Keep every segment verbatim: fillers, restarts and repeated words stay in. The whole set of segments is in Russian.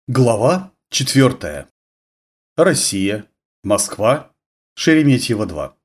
Глава четвертая. Россия. Москва. Шереметьево два.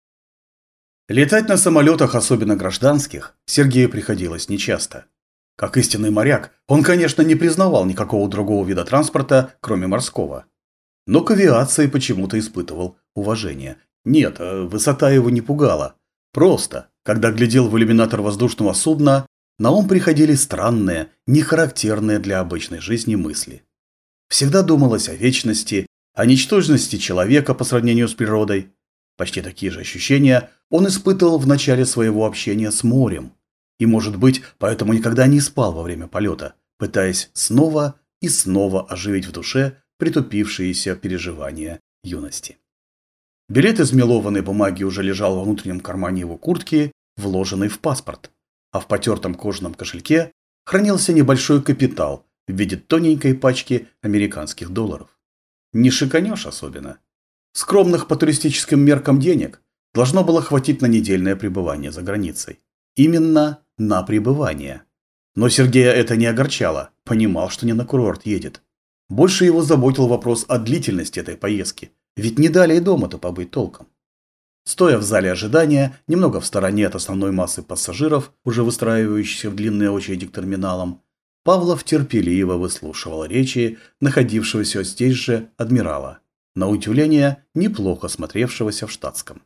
Летать на самолетах, особенно гражданских, Сергею приходилось нечасто. Как истинный моряк, он, конечно, не признавал никакого другого вида транспорта, кроме морского. Но к авиации почему-то испытывал уважение. Нет, высота его не пугала. Просто, когда глядел в иллюминатор воздушного судна, на ум приходили странные, нехарактерные для обычной жизни мысли. Всегда думалось о вечности, о ничтожности человека по сравнению с природой. Почти такие же ощущения он испытывал в начале своего общения с морем. И, может быть, поэтому никогда не спал во время полета, пытаясь снова и снова оживить в душе притупившиеся переживания юности. Билет из мелованной бумаги уже лежал во внутреннем кармане его куртки, вложенный в паспорт, а в потертом кожаном кошельке хранился небольшой капитал в виде тоненькой пачки американских долларов. Не шиканешь особенно. Скромных по туристическим меркам денег должно было хватить на недельное пребывание за границей. Именно на пребывание. Но Сергея это не огорчало, понимал, что не на курорт едет. Больше его заботил вопрос о длительности этой поездки, ведь не дали и дома-то побыть толком. Стоя в зале ожидания, немного в стороне от основной массы пассажиров, уже выстраивающихся в длинные очереди к терминалам, Павлов терпеливо выслушивал речи находившегося здесь же адмирала, на удивление неплохо смотревшегося в штатском.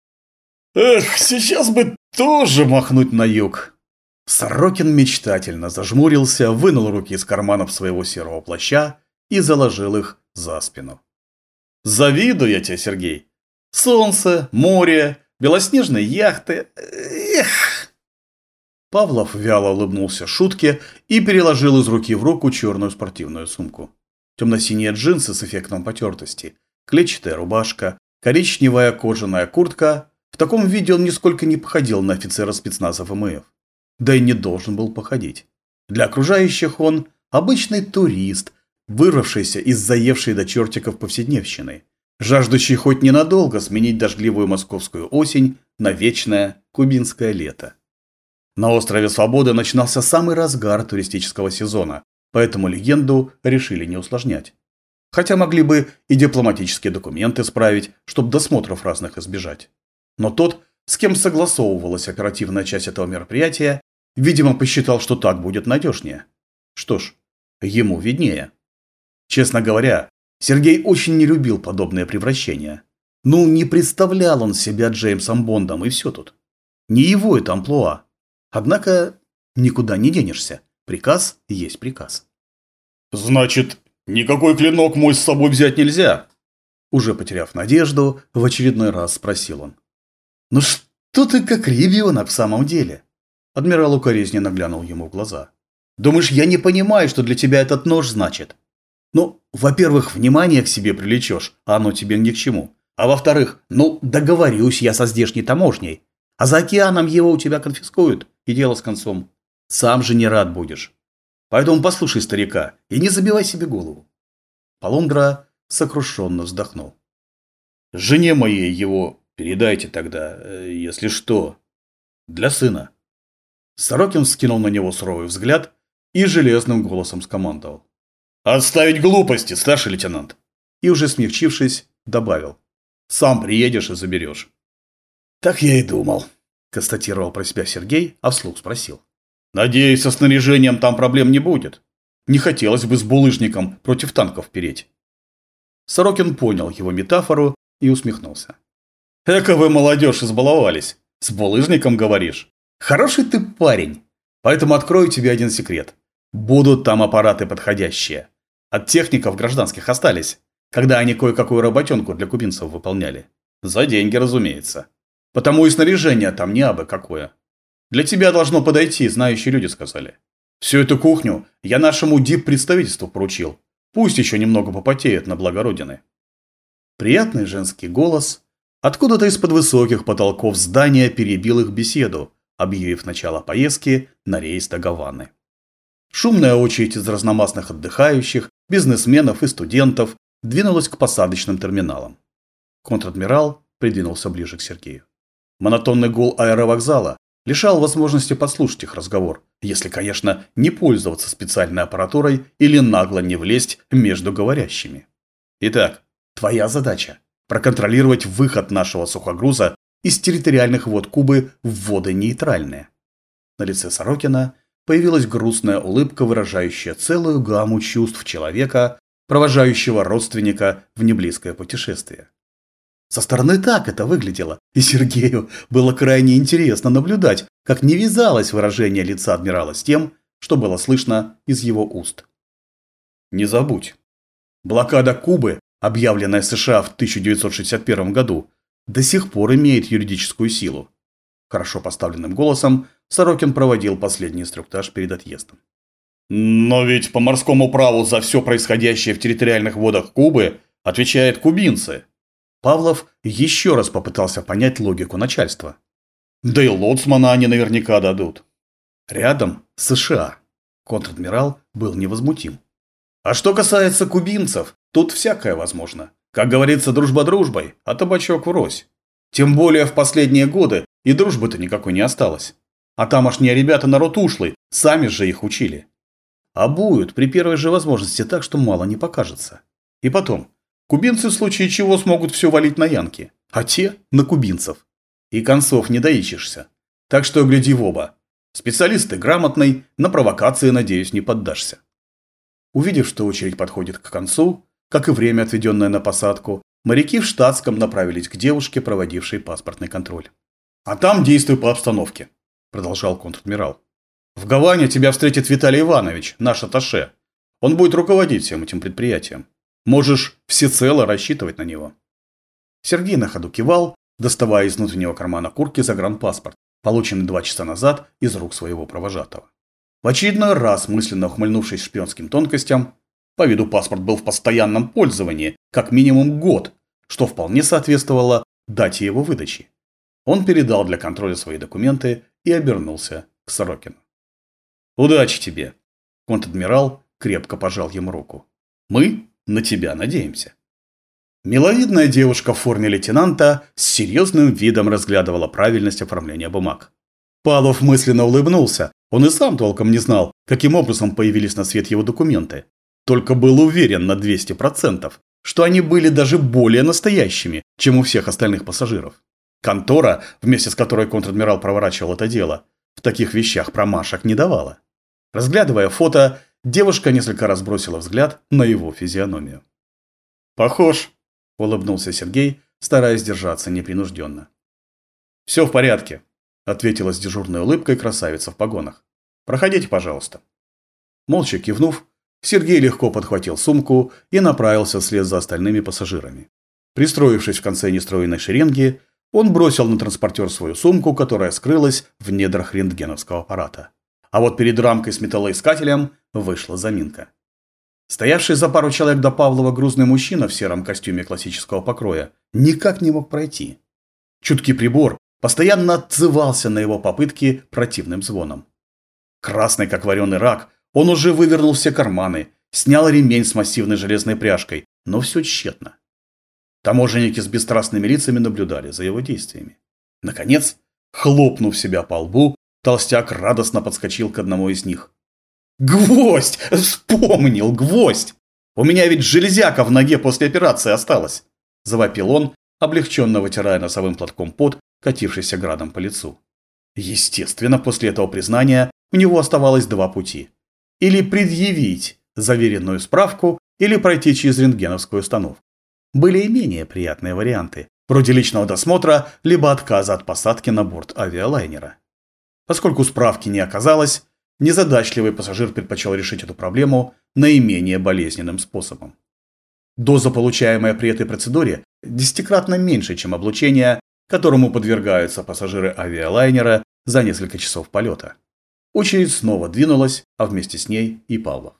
«Эх, сейчас бы тоже махнуть на юг!» Сорокин мечтательно зажмурился, вынул руки из карманов своего серого плаща и заложил их за спину. «Завидую я тебе, Сергей! Солнце, море, белоснежные яхты... Эх!» Павлов вяло улыбнулся шутке и переложил из руки в руку черную спортивную сумку. Темно-синие джинсы с эффектом потертости, клетчатая рубашка, коричневая кожаная куртка. В таком виде он нисколько не походил на офицера спецназа ВМФ. Да и не должен был походить. Для окружающих он обычный турист, вырвавшийся из заевшей до чертиков повседневщины, жаждущий хоть ненадолго сменить дождливую московскую осень на вечное кубинское лето. На острове Свободы начинался самый разгар туристического сезона, поэтому легенду решили не усложнять. Хотя могли бы и дипломатические документы справить, чтобы досмотров разных избежать. Но тот, с кем согласовывалась оперативная часть этого мероприятия, видимо, посчитал, что так будет надежнее. Что ж, ему виднее. Честно говоря, Сергей очень не любил подобные превращения. Ну, не представлял он себя Джеймсом Бондом, и все тут. Не его это амплуа. Однако никуда не денешься. Приказ есть приказ. «Значит, никакой клинок мой с собой взять нельзя?» Уже потеряв надежду, в очередной раз спросил он. «Ну что ты как ребенок в самом деле?» Адмирал укоризненно глянул ему в глаза. «Думаешь, я не понимаю, что для тебя этот нож значит? Ну, во-первых, внимание к себе привлечешь, а оно тебе ни к чему. А во-вторых, ну, договорюсь я со здешней таможней. А за океаном его у тебя конфискуют, и дело с концом. Сам же не рад будешь. Поэтому послушай старика и не забивай себе голову». Полундра сокрушенно вздохнул. «Жене моей его передайте тогда, если что, для сына». Сорокин вскинул на него суровый взгляд и железным голосом скомандовал. «Отставить глупости, старший лейтенант!» И уже смягчившись, добавил. «Сам приедешь и заберешь». «Так я и думал», – констатировал про себя Сергей, а вслух спросил. «Надеюсь, со снаряжением там проблем не будет. Не хотелось бы с булыжником против танков переть». Сорокин понял его метафору и усмехнулся. «Эка вы, молодежь, избаловались. С булыжником говоришь? Хороший ты парень. Поэтому открою тебе один секрет. Будут там аппараты подходящие. От техников гражданских остались, когда они кое-какую работенку для кубинцев выполняли. За деньги, разумеется. Потому и снаряжение там не абы какое. Для тебя должно подойти, знающие люди сказали. Всю эту кухню я нашему диппредставительству поручил. Пусть еще немного попотеет на благо Родины». Приятный женский голос откуда-то из-под высоких потолков здания перебил их беседу, объявив начало поездки на рейс до Гаваны. Шумная очередь из разномастных отдыхающих, бизнесменов и студентов двинулась к посадочным терминалам. Контр-адмирал придвинулся ближе к Сергею. Монотонный гул аэровокзала лишал возможности подслушать их разговор, если, конечно, не пользоваться специальной аппаратурой или нагло не влезть между говорящими. Итак, твоя задача – проконтролировать выход нашего сухогруза из территориальных вод Кубы в воды нейтральные. На лице Сорокина появилась грустная улыбка, выражающая целую гамму чувств человека, провожающего родственника в неблизкое путешествие. Со стороны так это выглядело, и Сергею было крайне интересно наблюдать, как не вязалось выражение лица адмирала с тем, что было слышно из его уст. Не забудь, блокада Кубы, объявленная США в тысяча девятьсот шестьдесят первом году, до сих пор имеет юридическую силу. Хорошо поставленным голосом Сорокин проводил последний инструктаж перед отъездом. Но ведь по морскому праву за все происходящее в территориальных водах Кубы отвечают кубинцы. Павлов еще раз попытался понять логику начальства. Да и лоцмана они наверняка дадут. Рядом США. Контр-адмирал был невозмутим. А что касается кубинцев, тут всякое возможно. Как говорится, дружба дружбой, а табачок врозь. Тем более в последние годы и дружбы-то никакой не осталось. А тамошние ребята народ ушлый, сами же их учили. Обуют при первой же возможности так, что мало не покажется. И потом, кубинцы в случае чего смогут все валить на янки, а те на кубинцев. И концов не доищешься. Так что гляди в оба. Специалист ты грамотный, на провокации, надеюсь, не поддашься. Увидев, что очередь подходит к концу, как и время, отведенное на посадку, моряки в штатском направились к девушке, проводившей паспортный контроль. «А там действуй по обстановке», – продолжал контр-адмирал. «В Гаване тебя встретит Виталий Иванович, наш атташе. Он будет руководить всем этим предприятием. Можешь всецело рассчитывать на него». Сергей на ходу кивал, доставая из внутреннего кармана куртки загранпаспорт, полученный два часа назад из рук своего провожатого. В очередной раз, мысленно ухмыльнувшись шпионским тонкостям, по виду паспорт был в постоянном пользовании, как минимум год, что вполне соответствовало дате его выдачи. Он передал для контроля свои документы и обернулся к Сорокину. «Удачи тебе!» Контр-адмирал крепко пожал ему руку. «Мы на тебя надеемся». Миловидная девушка в форме лейтенанта с серьезным видом разглядывала правильность оформления бумаг. Павлов мысленно улыбнулся. Он и сам толком не знал, каким образом появились на свет его документы. Только был уверен на двести процентов, что они были даже более настоящими, чем у всех остальных пассажиров. Контора, вместе с которой контр-адмирал проворачивал это дело, в таких вещах промашек не давала. Разглядывая фото, девушка несколько раз бросила взгляд на его физиономию. «Похож», – улыбнулся Сергей, стараясь держаться непринужденно. «Все в порядке», – ответила с дежурной улыбкой красавица в погонах. «Проходите, пожалуйста». Молча кивнув, Сергей легко подхватил сумку и направился вслед за остальными пассажирами. Пристроившись в конце нестроенной шеренги, он бросил на транспортер свою сумку, которая скрылась в недрах рентгеновского аппарата. А вот перед рамкой с металлоискателем вышла заминка. Стоявший за пару человек до Павлова грузный мужчина в сером костюме классического покроя никак не мог пройти. Чуткий прибор постоянно отзывался на его попытки противным звоном. Красный, как вареный рак, он уже вывернул все карманы, снял ремень с массивной железной пряжкой, но все тщетно. Таможенники с бесстрастными лицами наблюдали за его действиями. Наконец, хлопнув себя по лбу, толстяк радостно подскочил к одному из них. «Гвоздь! Вспомнил! Гвоздь! У меня ведь железяка в ноге после операции осталась!» – завопил он, облегченно вытирая носовым платком пот, катившийся градом по лицу. Естественно, после этого признания у него оставалось два пути. Или предъявить заверенную справку, или пройти через рентгеновскую установку. Были и менее приятные варианты, вроде личного досмотра, либо отказа от посадки на борт авиалайнера. Поскольку справки не оказалось, незадачливый пассажир предпочел решить эту проблему наименее болезненным способом. Доза, получаемая при этой процедуре, десятикратно меньше, чем облучение, которому подвергаются пассажиры авиалайнера за несколько часов полета. Очередь снова двинулась, а вместе с ней и Павлов.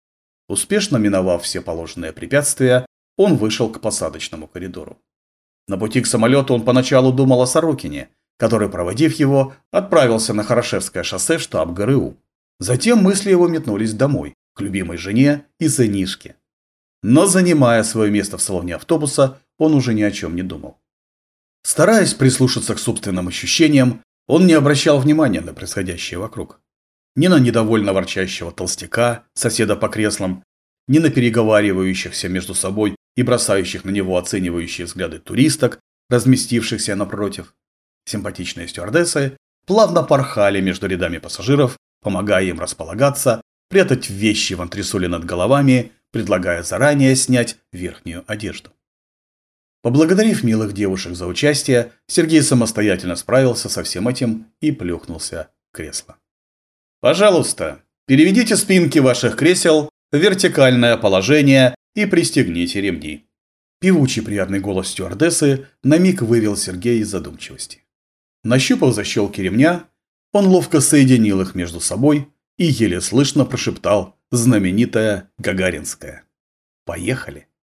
Успешно миновав все положенные препятствия, он вышел к посадочному коридору. На пути к самолету он поначалу думал о Сорокине, который, проводив его, отправился на Хорошевское шоссе в штаб ГРУ. Затем мысли его метнулись домой, к любимой жене и сынишке. Но, занимая свое место в салоне автобуса, он уже ни о чем не думал. Стараясь прислушаться к собственным ощущениям, Он не обращал внимания на происходящее вокруг. Ни на недовольно ворчащего толстяка, соседа по креслам, ни на переговаривающихся между собой и бросающих на него оценивающие взгляды туристок, разместившихся напротив. Симпатичные стюардессы плавно порхали между рядами пассажиров, помогая им располагаться, прятать вещи в антресоле над головами, предлагая заранее снять верхнюю одежду. Поблагодарив милых девушек за участие, Сергей самостоятельно справился со всем этим и плюхнулся в кресло. «Пожалуйста, переведите спинки ваших кресел в вертикальное положение и пристегните ремни». Певучий приятный голос стюардессы на миг вывел Сергея из задумчивости. Нащупав защелки ремня, он ловко соединил их между собой и еле слышно прошептал знаменитое гагаринское: «Поехали!».